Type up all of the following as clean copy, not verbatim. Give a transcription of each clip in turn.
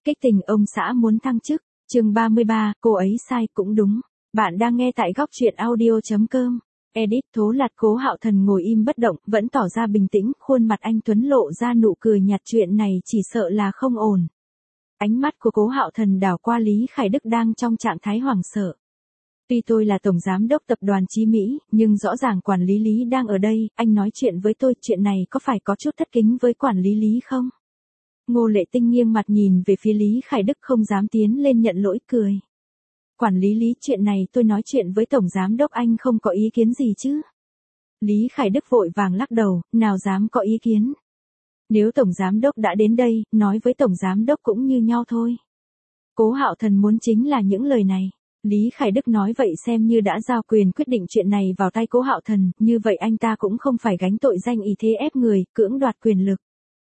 Kích tình ông xã muốn thăng chức. Chương 33, cô ấy sai cũng đúng. Bạn đang nghe tại góc truyện audio.com. Edit Thố Lạt. Cố Hạo Thần ngồi im bất động, vẫn tỏ ra bình tĩnh, khuôn mặt anh tuấn lộ ra nụ cười nhạt. Chuyện này chỉ sợ là không ổn. Ánh mắt của Cố Hạo Thần đảo qua Lý Khải Đức đang trong trạng thái hoảng sợ. Tuy tôi là tổng giám đốc tập đoàn Chí Mỹ, nhưng rõ ràng quản lý Lý đang ở đây, anh nói chuyện với tôi, chuyện này có phải có chút thất kính với quản lý Lý không? Ngô Lệ Tinh nghiêng mặt nhìn về phía Lý Khải Đức, không dám tiến lên nhận lỗi, cười. Quản lý Lý, chuyện này tôi nói chuyện với tổng giám đốc, anh không có ý kiến gì chứ? Lý Khải Đức vội vàng lắc đầu, nào dám có ý kiến. Nếu tổng giám đốc đã đến đây, nói với tổng giám đốc cũng như nhau thôi. Cố Hạo Thần muốn chính là những lời này. Lý Khải Đức nói vậy xem như đã giao quyền quyết định chuyện này vào tay Cố Hạo Thần, như vậy anh ta cũng không phải gánh tội danh ý thế ép người, cưỡng đoạt quyền lực.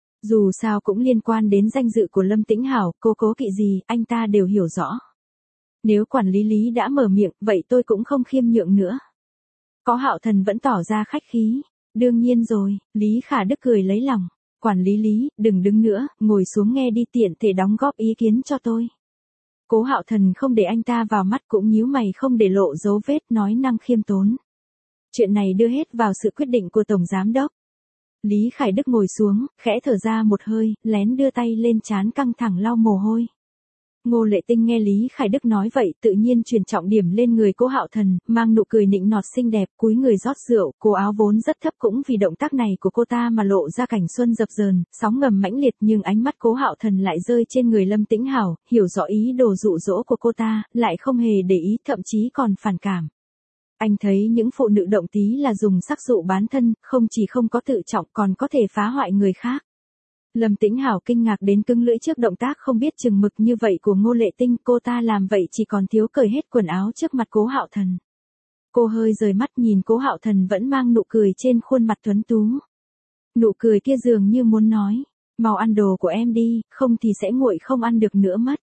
Dù sao cũng liên quan đến danh dự của Lâm Tĩnh Hảo, cô cố kỵ gì, anh ta đều hiểu rõ. Nếu quản lý Lý đã mở miệng, vậy tôi cũng không khiêm nhượng nữa. Cố Hạo Thần vẫn tỏ ra khách khí. Đương nhiên rồi, Lý Khả Đức cười lấy lòng. Quản lý Lý, đừng đứng nữa, ngồi xuống nghe đi, tiện thể đóng góp ý kiến cho tôi. Cố Hạo Thần không để anh ta vào mắt, cũng nhíu mày không để lộ dấu vết, nói năng khiêm tốn. Chuyện này đưa hết vào sự quyết định của tổng giám đốc. Lý Khải Đức ngồi xuống, khẽ thở ra một hơi, lén đưa tay lên trán căng thẳng lau mồ hôi. Ngô Lệ Tinh nghe Lý Khải Đức nói vậy, tự nhiên truyền trọng điểm lên người Cố Hạo Thần, mang nụ cười nịnh nọt xinh đẹp, cúi người rót rượu, cô áo vốn rất thấp cũng vì động tác này của cô ta mà lộ ra cảnh xuân dập dờn, sóng ngầm mãnh liệt, nhưng ánh mắt Cố Hạo Thần lại rơi trên người Lâm Tĩnh Hảo, hiểu rõ ý đồ dụ dỗ của cô ta, lại không hề để ý, thậm chí còn phản cảm. Anh thấy những phụ nữ động tí là dùng sắc dụ bán thân, không chỉ không có tự trọng còn có thể phá hoại người khác. Lâm Tĩnh Hảo kinh ngạc đến cứng lưỡi trước động tác không biết chừng mực như vậy của Ngô Lệ Tinh, cô ta làm vậy chỉ còn thiếu cởi hết quần áo trước mặt Cố Hạo Thần. Cô hơi rời mắt nhìn Cố Hạo Thần vẫn mang nụ cười trên khuôn mặt tuấn tú. Nụ cười kia dường như muốn nói, mau ăn đồ của em đi, không thì sẽ nguội không ăn được nữa mất.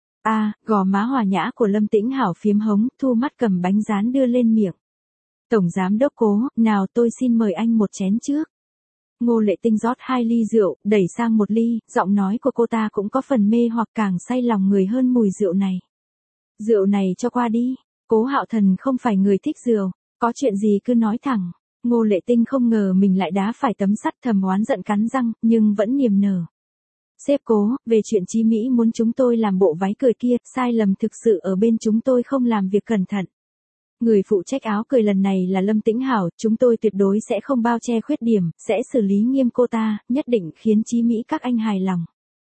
Gò má hòa nhã của Lâm Tĩnh Hảo phiếm hống, thu mắt cầm bánh rán đưa lên miệng. Tổng giám đốc Cố, nào tôi xin mời anh một chén trước. Ngô Lệ Tinh rót 2 ly rượu, đẩy sang một ly, giọng nói của cô ta cũng có phần mê hoặc càng say lòng người hơn mùi rượu này. Rượu này cho qua đi, Cố Hạo Thần không phải người thích rượu, có chuyện gì cứ nói thẳng. Ngô Lệ Tinh không ngờ mình lại đá phải tấm sắt, thầm oán giận cắn răng, nhưng vẫn niềm nở. Sếp Cố, về chuyện Chí Mỹ muốn chúng tôi làm bộ váy cười kia, sai lầm thực sự ở bên chúng tôi không làm việc cẩn thận. Người phụ trách áo cười lần này là Lâm Tĩnh Hảo, chúng tôi tuyệt đối sẽ không bao che khuyết điểm, sẽ xử lý nghiêm cô ta, nhất định khiến Chí Mỹ các anh hài lòng.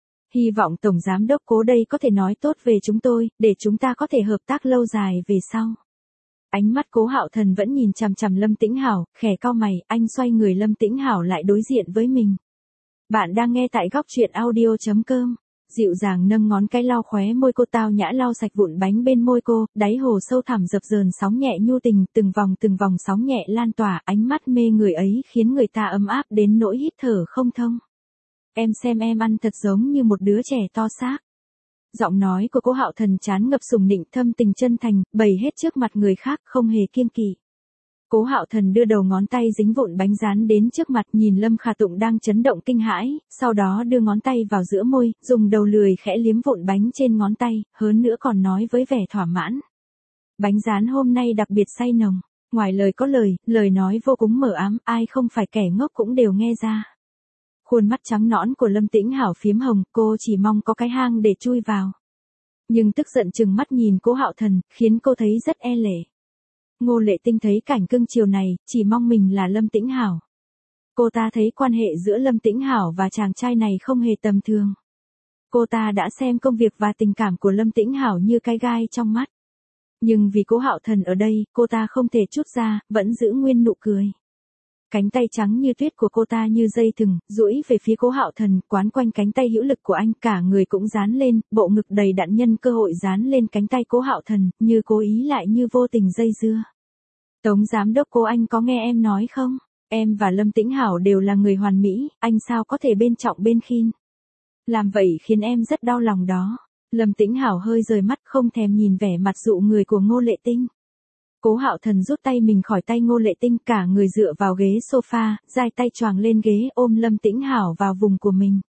Hy vọng Tổng Giám đốc Cố đây có thể nói tốt về chúng tôi, để chúng ta có thể hợp tác lâu dài về sau. Ánh mắt Cố Hạo Thần vẫn nhìn chằm chằm Lâm Tĩnh Hảo, khẽ cau mày, anh xoay người, Lâm Tĩnh Hảo lại đối diện với mình. Bạn đang nghe tại góc truyện audio.com. Dịu dàng nâng ngón cái lau khóe môi cô, tao nhã lau sạch vụn bánh bên môi cô, đáy hồ sâu thẳm dập dờn sóng nhẹ nhu tình, từng vòng sóng nhẹ lan tỏa, ánh mắt mê người ấy khiến người ta ấm áp đến nỗi hít thở không thông. Em xem em ăn thật giống như một đứa trẻ to xác. Giọng nói của Cố Hạo Thần tràn ngập sùng nịnh, thâm tình chân thành, bày hết trước mặt người khác, không hề kiêng kỵ. Cố Hạo Thần đưa đầu ngón tay dính vụn bánh rán đến trước mặt, nhìn Lâm Khả Tụng đang chấn động kinh hãi, sau đó đưa ngón tay vào giữa môi, dùng đầu lười khẽ liếm vụn bánh trên ngón tay, hơn nữa còn nói với vẻ thỏa mãn. Bánh rán hôm nay đặc biệt say nồng, ngoài lời có lời nói vô cùng mờ ám, ai không phải kẻ ngốc cũng đều nghe ra. Khuôn mắt trắng nõn của Lâm Tĩnh Hảo phiếm hồng, cô chỉ mong có cái hang để chui vào. Nhưng tức giận trừng mắt nhìn Cố Hạo Thần, khiến cô thấy rất e lệ. Ngô Lệ Tinh thấy cảnh cưng chiều này, chỉ mong mình là Lâm Tĩnh Hảo. Cô ta thấy quan hệ giữa Lâm Tĩnh Hảo và chàng trai này không hề tầm thường. Cô ta đã xem công việc và tình cảm của Lâm Tĩnh Hảo như cái gai trong mắt. Nhưng vì Cố Hạo Thần ở đây, cô ta không thể trút ra, vẫn giữ nguyên nụ cười. Cánh tay trắng như tuyết của cô ta như dây thừng, duỗi về phía Cố Hạo Thần, quán quanh cánh tay hữu lực của anh, cả người cũng dán lên, bộ ngực đầy đặn nhân cơ hội dán lên cánh tay Cố Hạo Thần, như cố ý lại như vô tình dây dưa. Tống giám đốc Cố, anh có nghe em nói không? Em và Lâm Tĩnh Hảo đều là người hoàn mỹ, anh sao có thể bên trọng bên khinh? Làm vậy khiến em rất đau lòng đó. Lâm Tĩnh Hảo hơi rời mắt, không thèm nhìn vẻ mặt dụ người của Ngô Lệ Tinh. Cố Hạo Thần rút tay mình khỏi tay Ngô Lệ Tinh, cả người dựa vào ghế sofa, giai tay choàng lên ghế ôm Lâm Tĩnh Hảo vào vùng của mình.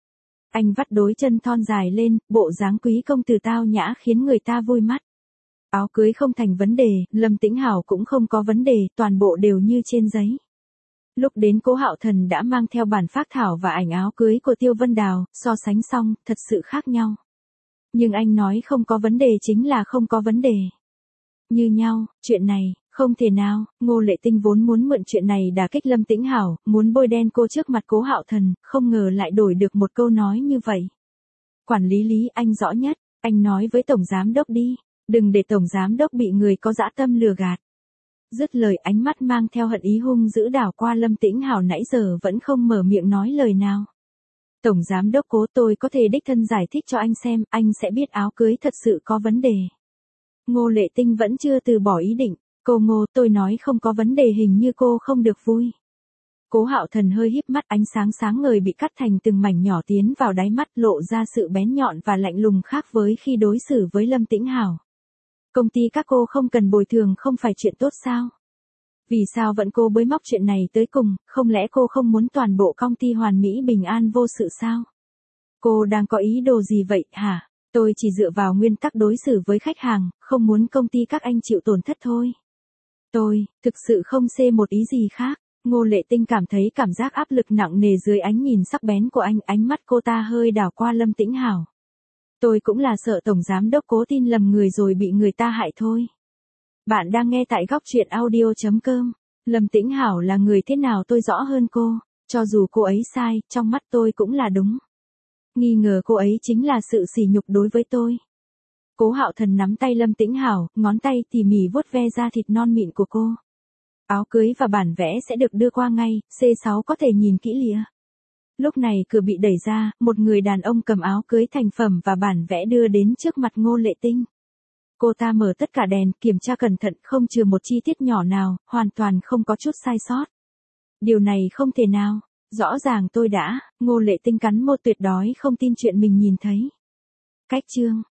Anh vắt đôi chân thon dài lên, bộ dáng quý công tử tao nhã khiến người ta vui mắt. Áo cưới không thành vấn đề, Lâm Tĩnh Hảo cũng không có vấn đề, toàn bộ đều như trên giấy. Lúc đến Cố Hạo Thần đã mang theo bản phác thảo và ảnh áo cưới của Tiêu Vân Đào, so sánh xong, thật sự khác nhau. Nhưng anh nói không có vấn đề chính là không có vấn đề. Như nhau, chuyện này, không thể nào, Ngô Lệ Tinh vốn muốn mượn chuyện này đả kích Lâm Tĩnh Hảo, muốn bôi đen cô trước mặt Cố Hạo Thần, không ngờ lại đổi được một câu nói như vậy. Quản lý Lý, anh rõ nhất, anh nói với Tổng Giám Đốc đi, đừng để Tổng Giám Đốc bị người có dã tâm lừa gạt. Dứt lời ánh mắt mang theo hận ý hung dữ đảo qua Lâm Tĩnh Hảo nãy giờ vẫn không mở miệng nói lời nào. Tổng Giám Đốc Cố, tôi có thể đích thân giải thích cho anh xem, anh sẽ biết áo cưới thật sự có vấn đề. Ngô Lệ Tinh vẫn chưa từ bỏ ý định, cô Ngô, tôi nói không có vấn đề, hình như cô không được vui. Cố Hạo Thần hơi híp mắt, ánh sáng sáng ngời bị cắt thành từng mảnh nhỏ tiến vào đáy mắt, lộ ra sự bén nhọn và lạnh lùng khác với khi đối xử với Lâm Tĩnh Hảo. Công ty các cô không cần bồi thường không phải chuyện tốt sao? Vì sao vẫn cô bới móc chuyện này tới cùng, không lẽ cô không muốn toàn bộ công ty hoàn mỹ bình an vô sự sao? Cô đang có ý đồ gì vậy hả? Tôi chỉ dựa vào nguyên tắc đối xử với khách hàng, không muốn công ty các anh chịu tổn thất thôi. Tôi, thực sự không xê một ý gì khác. Ngô Lệ Tinh cảm thấy cảm giác áp lực nặng nề dưới ánh nhìn sắc bén của anh, ánh mắt cô ta hơi đảo qua Lâm Tĩnh Hảo. Tôi cũng là sợ Tổng Giám Đốc Cố tin lầm người rồi bị người ta hại thôi. Bạn đang nghe tại góc truyện audio.com. Lâm Tĩnh Hảo là người thế nào tôi rõ hơn cô, cho dù cô ấy sai, trong mắt tôi cũng là đúng. Nghi ngờ cô ấy chính là sự sỉ nhục đối với tôi. Cố Hạo Thần nắm tay Lâm Tĩnh Hảo, ngón tay tỉ mỉ vuốt ve da thịt non mịn của cô. Áo cưới và bản vẽ sẽ được đưa qua ngay, C6 có thể nhìn kỹ lịa. Lúc này cửa bị đẩy ra, một người đàn ông cầm áo cưới thành phẩm và bản vẽ đưa đến trước mặt Ngô Lệ Tinh. Cô ta mở tất cả đèn, kiểm tra cẩn thận, không chừa một chi tiết nhỏ nào, hoàn toàn không có chút sai sót. Điều này không thể nào, rõ ràng tôi đã, Ngô Lệ Tinh cắn môi tuyệt đối không tin chuyện mình nhìn thấy. Cách chương